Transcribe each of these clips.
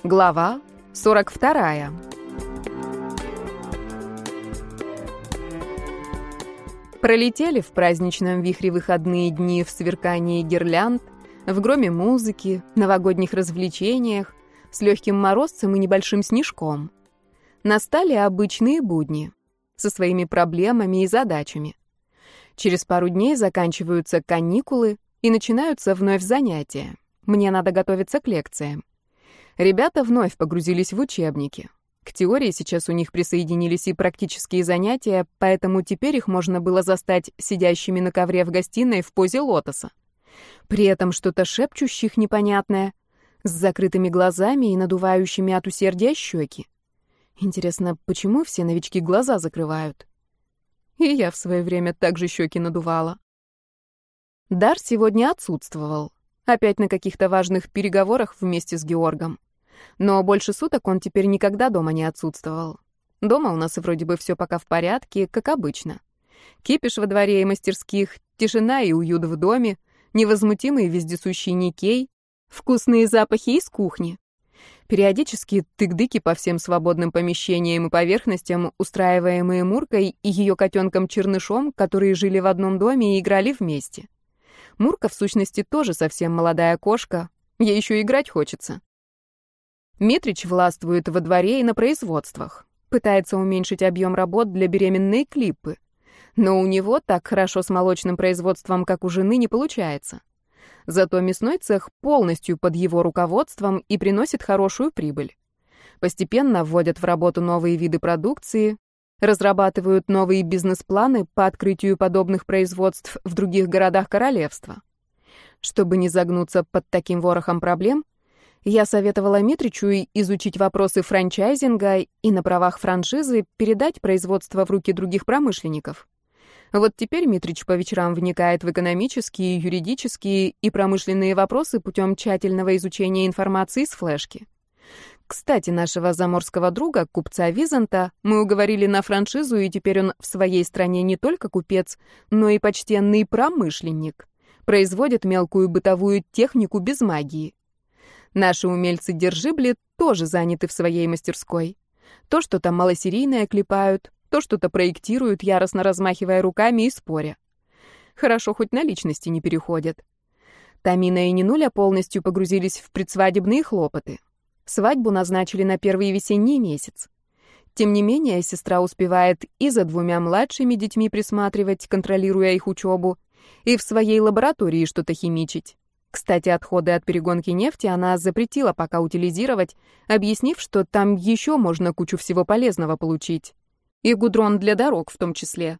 Глава 42. Пролетели в праздничном вихре выходные дни в сверкании гирлянд, в громе музыки, новогодних развлечениях, с легким морозцем и небольшим снежком. Настали обычные будни, со своими проблемами и задачами. Через пару дней заканчиваются каникулы и начинаются вновь занятия. Мне надо готовиться к лекциям. Ребята вновь погрузились в учебники. К теории сейчас у них присоединились и практические занятия, поэтому теперь их можно было застать сидящими на ковре в гостиной в позе лотоса. При этом что-то шепчущих непонятное, с закрытыми глазами и надувающими от усердия щеки. Интересно, почему все новички глаза закрывают? И я в свое время также щеки надувала. Дар сегодня отсутствовал. Опять на каких-то важных переговорах вместе с Георгом. Но больше суток он теперь никогда дома не отсутствовал. Дома у нас вроде бы все пока в порядке, как обычно. Кипиш во дворе и мастерских, тишина и уют в доме, невозмутимый вездесущий Никей, вкусные запахи из кухни. Периодически тык-дыки по всем свободным помещениям и поверхностям, устраиваемые Муркой и ее котенком Чернышом, которые жили в одном доме и играли вместе. Мурка, в сущности, тоже совсем молодая кошка, ей еще играть хочется. Митрич властвует во дворе и на производствах, пытается уменьшить объем работ для беременной Клиппы. Но у него так хорошо с молочным производством, как у жены, не получается. Зато мясной цех полностью под его руководством и приносит хорошую прибыль. Постепенно вводят в работу новые виды продукции, разрабатывают новые бизнес-планы по открытию подобных производств в других городах королевства. Чтобы не загнуться под таким ворохом проблем, я советовала Митричу изучить вопросы франчайзинга и на правах франшизы передать производство в руки других промышленников. Вот теперь Митрич по вечерам вникает в экономические, юридические и промышленные вопросы путем тщательного изучения информации с флешки. Кстати, нашего заморского друга, купца Византа, мы уговорили на франшизу, и теперь он в своей стране не только купец, но и почтенный промышленник. Производит мелкую бытовую технику без магии. Наши умельцы-держибли тоже заняты в своей мастерской. То что-то малосерийное клепают, то что-то проектируют, яростно размахивая руками и споря. Хорошо, хоть на личности не переходят. Тамина и Нинуля полностью погрузились в предсвадебные хлопоты. Свадьбу назначили на первый весенний месяц. Тем не менее, сестра успевает и за двумя младшими детьми присматривать, контролируя их учебу, и в своей лаборатории что-то химичить. Кстати, отходы от перегонки нефти она запретила пока утилизировать, объяснив, что там еще можно кучу всего полезного получить. И гудрон для дорог в том числе.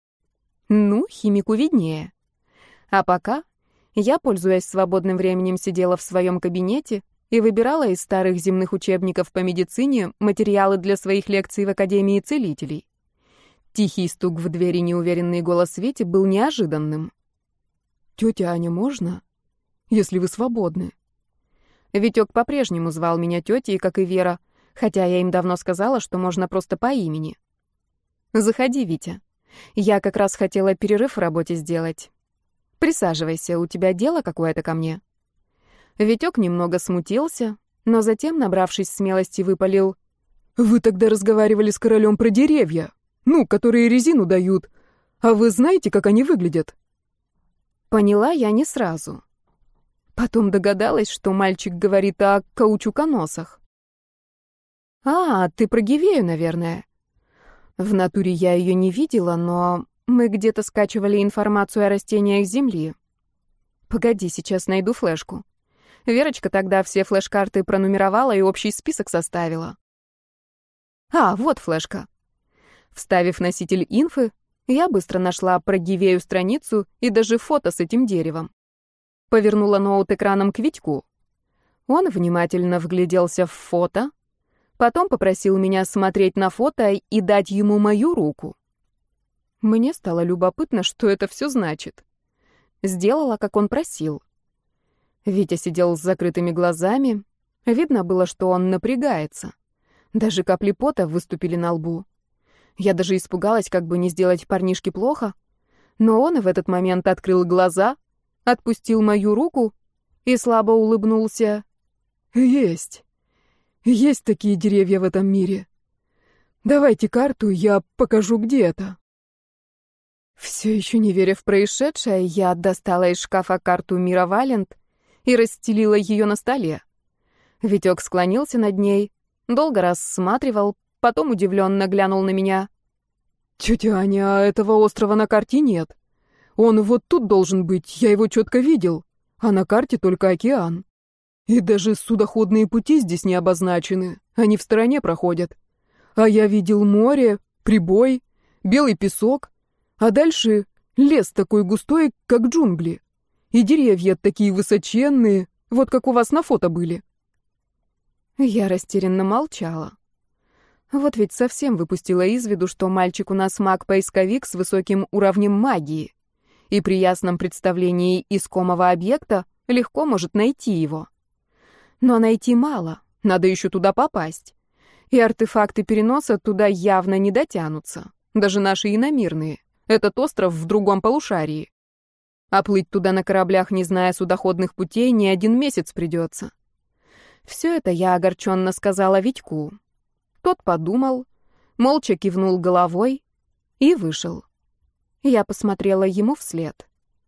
Ну, химику виднее. А пока я, пользуясь свободным временем, сидела в своем кабинете и выбирала из старых земных учебников по медицине материалы для своих лекций в Академии целителей. Тихий стук в двери, неуверенный голос Свети был неожиданным. «Тетя Аня, можно? Если вы свободны». Витек по-прежнему звал меня тетей, как и Вера, хотя я им давно сказала, что можно просто по имени. «Заходи, Витя. Я как раз хотела перерыв в работе сделать. Присаживайся, у тебя дело какое-то ко мне». Витек немного смутился, но затем, набравшись смелости, выпалил: «Вы тогда разговаривали с королем про деревья, которые резину дают. А вы знаете, как они выглядят?» Поняла я не сразу. Потом догадалась, что мальчик говорит о каучуконосах. «А, ты про Гивею, наверное». В натуре я ее не видела, но мы где-то скачивали информацию о растениях Земли. Погоди, сейчас найду флешку. Верочка тогда все флеш-карты пронумеровала и общий список составила. А, вот флешка. Вставив носитель инфы, я быстро нашла про Гивею страницу и даже фото с этим деревом. Повернула ноут экраном к Витьку. Он внимательно вгляделся в фото, потом попросил меня смотреть на фото и дать ему мою руку. Мне стало любопытно, что это все значит. Сделала, как он просил. Витя сидел с закрытыми глазами. Видно было, что он напрягается. Даже капли пота выступили на лбу. Я даже испугалась, как бы не сделать парнишке плохо. Но он в этот момент открыл глаза, отпустил мою руку и слабо улыбнулся. «Есть. Есть такие деревья в этом мире. Давайте карту, я покажу, где это». Все еще не веря в происшедшее, я достала из шкафа карту мира Валент и расстелила ее на столе. Витек склонился над ней, долго рассматривал, потом удивленно глянул на меня. «Тетя Аня, а этого острова на карте нет. Он вот тут должен быть, я его четко видел, а на карте только океан. И даже судоходные пути здесь не обозначены, они в стороне проходят. А я видел море, прибой, белый песок, а дальше лес такой густой, как джунгли. И деревья такие высоченные, вот как у вас на фото были». Я растерянно молчала. Вот ведь совсем выпустила из виду, что мальчик у нас маг-поисковик с высоким уровнем магии, и при ясном представлении искомого объекта легко может найти его. Но найти мало, надо еще туда попасть. И артефакты переноса туда явно не дотянутся, даже наши иномирные. Этот остров в другом полушарии. А плыть туда на кораблях, не зная судоходных путей, не 1 месяц придется. Все это я огорченно сказала Витьку. Тот подумал, молча кивнул головой и вышел. Я посмотрела ему вслед.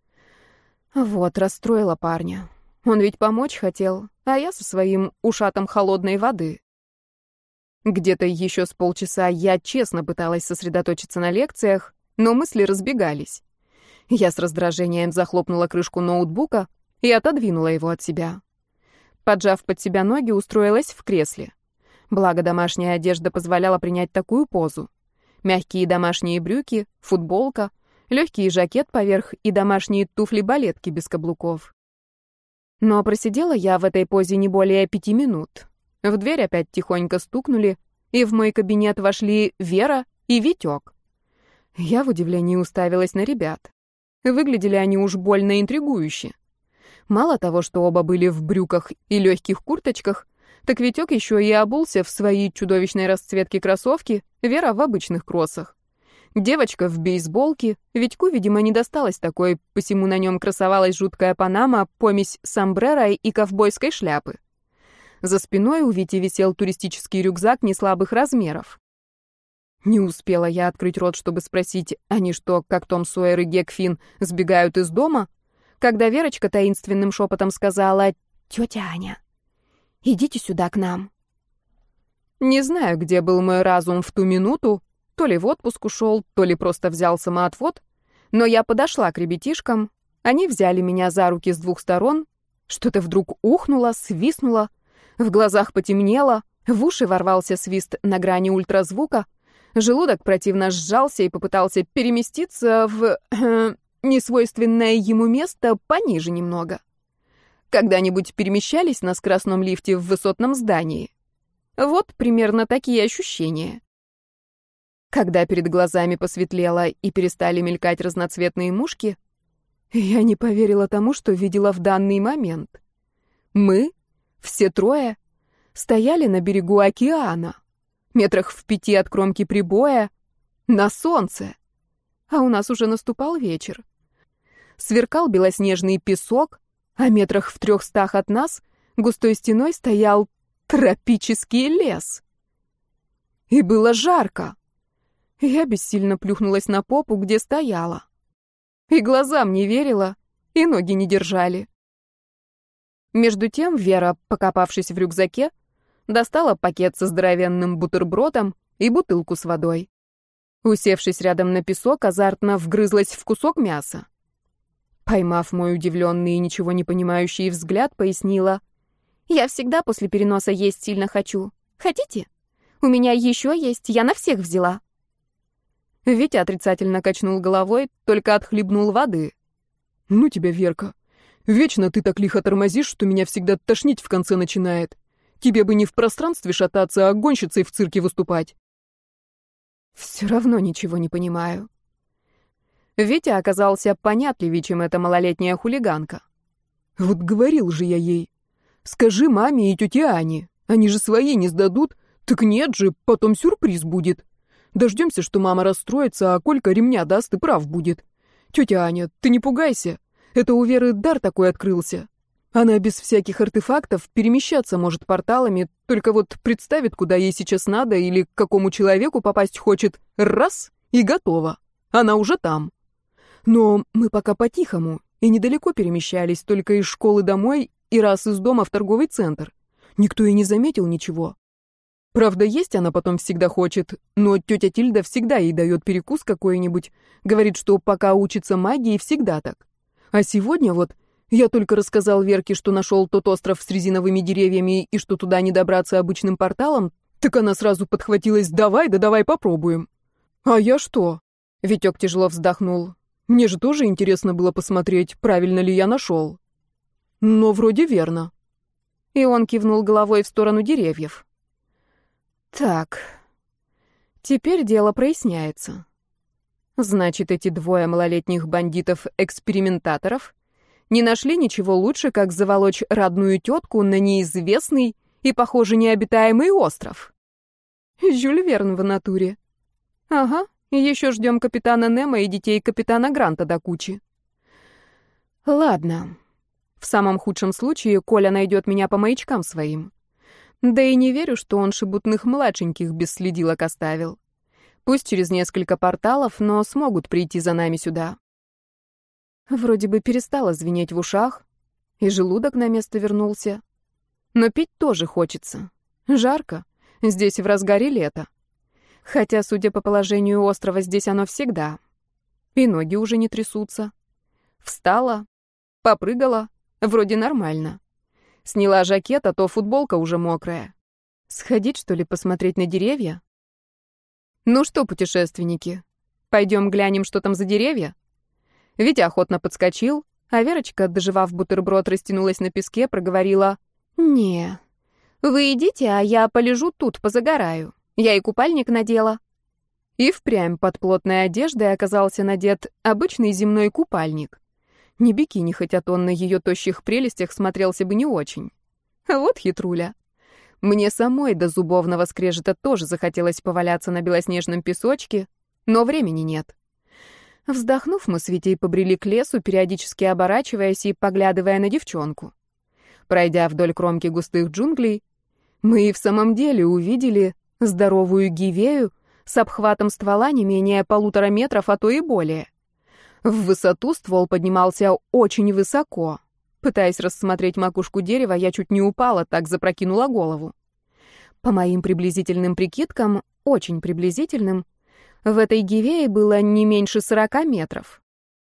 Вот, расстроила парня. Он ведь помочь хотел, а я со своим ушатом холодной воды. Где-то еще с полчаса я честно пыталась сосредоточиться на лекциях, но мысли разбегались. Я с раздражением захлопнула крышку ноутбука и отодвинула его от себя. Поджав под себя ноги, устроилась в кресле. Благо, домашняя одежда позволяла принять такую позу. Мягкие домашние брюки, футболка, легкий жакет поверх и домашние туфли-балетки без каблуков. Но просидела я в этой позе не более 5 минут. В дверь опять тихонько стукнули, и в мой кабинет вошли Вера и Витек. Я в удивлении уставилась на ребят. Выглядели они уж больно интригующе. Мало того, что оба были в брюках и легких курточках, так Витек еще и обулся в свои чудовищной расцветки кроссовки, Вера в обычных кроссах. Девочка в бейсболке, Витьку, видимо, не досталось такой, посему на нем красовалась жуткая панама, помесь сомбреро и ковбойской шляпы. За спиной у Вити висел туристический рюкзак неслабых размеров. Не успела я открыть рот, чтобы спросить, они что, как Том Сойер и Гек Финн, сбегают из дома, когда Верочка таинственным шепотом сказала: «Тетя Аня, идите сюда к нам». Не знаю, где был мой разум в ту минуту, то ли в отпуск ушел, то ли просто взял самоотвод, но я подошла к ребятишкам, они взяли меня за руки с 2 сторон, что-то вдруг ухнуло, свистнуло, в глазах потемнело, в уши ворвался свист на грани ультразвука, желудок противно сжался и попытался переместиться в несвойственное ему место пониже немного. Когда-нибудь перемещались на скоростном лифте в высотном здании? Вот примерно такие ощущения. Когда перед глазами посветлело и перестали мелькать разноцветные мушки, я не поверила тому, что видела в данный момент. Мы, все трое, стояли на берегу океана, метрах в 5 от кромки прибоя, на солнце. А у нас уже наступал вечер. Сверкал белоснежный песок, а метрах в 300 от нас густой стеной стоял тропический лес. И было жарко. Я бессильно плюхнулась на попу, где стояла. И глазам не верила, и ноги не держали. Между тем Вера, покопавшись в рюкзаке, достала пакет со здоровенным бутербродом и бутылку с водой. Усевшись рядом на песок, азартно вгрызлась в кусок мяса. Поймав мой удивленный и ничего не понимающий взгляд, пояснила: «Я всегда после переноса есть сильно хочу. Хотите? У меня еще есть, я на всех взяла». Витя отрицательно качнул головой, только отхлебнул воды. «Ну тебя, Верка, вечно ты так лихо тормозишь, что меня всегда тошнить в конце начинает. Тебе бы не в пространстве шататься, а гонщицей в цирке выступать». Все равно ничего не понимаю. Витя оказался понятливее, чем эта малолетняя хулиганка. «Вот говорил же я ей. Скажи маме и тете Ане. Они же свои не сдадут. Так нет же, потом сюрприз будет. Дождемся, что мама расстроится, а Колька ремня даст и прав будет. Тетя Аня, ты не пугайся. Это у Веры дар такой открылся. Она без всяких артефактов перемещаться может порталами, только вот представит, куда ей сейчас надо или к какому человеку попасть хочет. Раз — и готово. Она уже там. Но мы пока по-тихому и недалеко перемещались, только из школы домой и раз из дома в торговый центр. Никто и не заметил ничего. Правда, есть она потом всегда хочет, но тетя Тильда всегда ей дает перекус какой-нибудь, говорит, что пока учится магии, всегда так. А сегодня вот я только рассказал Верке, что нашел тот остров с резиновыми деревьями и что туда не добраться обычным порталом, так она сразу подхватилась: давай, да давай попробуем. А я что? Витек тяжело вздохнул. Мне же тоже интересно было посмотреть, правильно ли я нашел. Но вроде верно. И он кивнул головой в сторону деревьев. Так, теперь дело проясняется. Значит, эти двое малолетних бандитов-экспериментаторов не нашли ничего лучше, как заволочь родную тетку на неизвестный и, похоже, необитаемый остров. Жюль Верн в натуре. Ага, и еще ждем капитана Немо и детей капитана Гранта до кучи. Ладно. В самом худшем случае Коля найдет меня по маячкам своим. Да и не верю, что он шебутных младшеньких без следилок оставил. Пусть через несколько порталов, но смогут прийти за нами сюда. Вроде бы перестало звенеть в ушах, и желудок на место вернулся. Но пить тоже хочется. Жарко. Здесь в разгаре лета. Хотя, судя по положению острова, здесь оно всегда. И ноги уже не трясутся. Встала, попрыгала, вроде нормально. Сняла жакет, а то футболка уже мокрая. Сходить, что ли, посмотреть на деревья? Ну что, путешественники, пойдем глянем, что там за деревья? Витя охотно подскочил, а Верочка, доживав бутерброд, растянулась на песке, проговорила: «Не, вы идите, а я полежу тут, позагораю. Я и купальник надела». И впрямь под плотной одеждой оказался надет обычный земной купальник. Не бикини, хотя он на ее тощих прелестях смотрелся бы не очень. А вот хитруля. Мне самой до зубовного скрежета тоже захотелось поваляться на белоснежном песочке, но времени нет. Вздохнув, мы с Витей побрели к лесу, периодически оборачиваясь и поглядывая на девчонку. Пройдя вдоль кромки густых джунглей, мы и в самом деле увидели здоровую гивею с обхватом ствола не менее 1,5 метра, а то и более. В высоту ствол поднимался очень высоко. Пытаясь рассмотреть макушку дерева, я чуть не упала, так запрокинула голову. По моим приблизительным прикидкам, очень приблизительным, в этой гивее было не меньше 40 метров.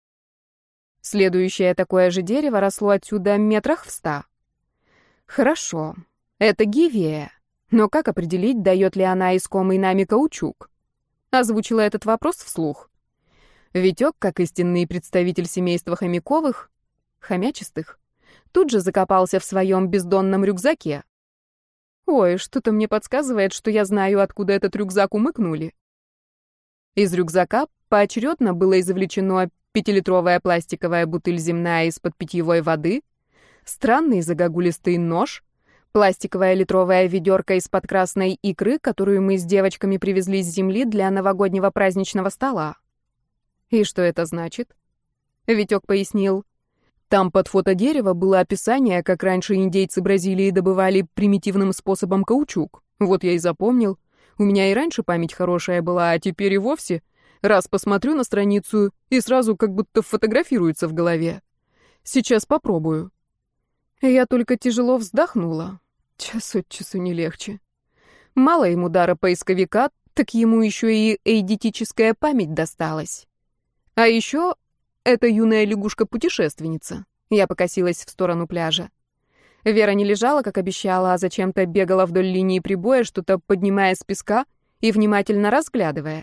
Следующее такое же дерево росло отсюда метрах в 100. Хорошо, это гивея, но как определить, дает ли она искомый нами каучук? Озвучила этот вопрос вслух. Витек, как истинный представитель семейства хомяковых, хомячистых, тут же закопался в своем бездонном рюкзаке. Ой, что-то мне подсказывает, что я знаю, откуда этот рюкзак умыкнули. Из рюкзака поочередно было извлечено 5-литровая пластиковая бутыль земная из-под питьевой воды, странный загогулистый нож, пластиковая литровая ведерко из-под красной икры, которую мы с девочками привезли с земли для новогоднего праздничного стола. И что это значит? Витек пояснил. Там под фото дерева было описание, как раньше индейцы Бразилии добывали примитивным способом каучук. Вот я и запомнил. У меня и раньше память хорошая была, а теперь и вовсе. Раз посмотрю на страницу, и сразу как будто фотографируется в голове. Сейчас попробую. Я только тяжело вздохнула. Час от часу не легче. Мало ему дара поисковика, так ему еще и эйдетическая память досталась. А еще это юная лягушка-путешественница. Я покосилась в сторону пляжа. Вера не лежала, как обещала, а зачем-то бегала вдоль линии прибоя, что-то поднимая с песка и внимательно разглядывая.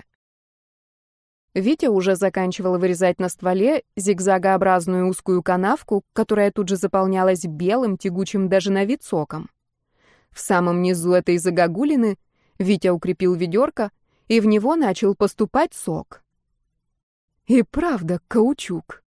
Витя уже заканчивал вырезать на стволе зигзагообразную узкую канавку, которая тут же заполнялась белым, тягучим даже на вид соком. В самом низу этой загогулины Витя укрепил ведерко, и в него начал поступать сок. И правда, каучук.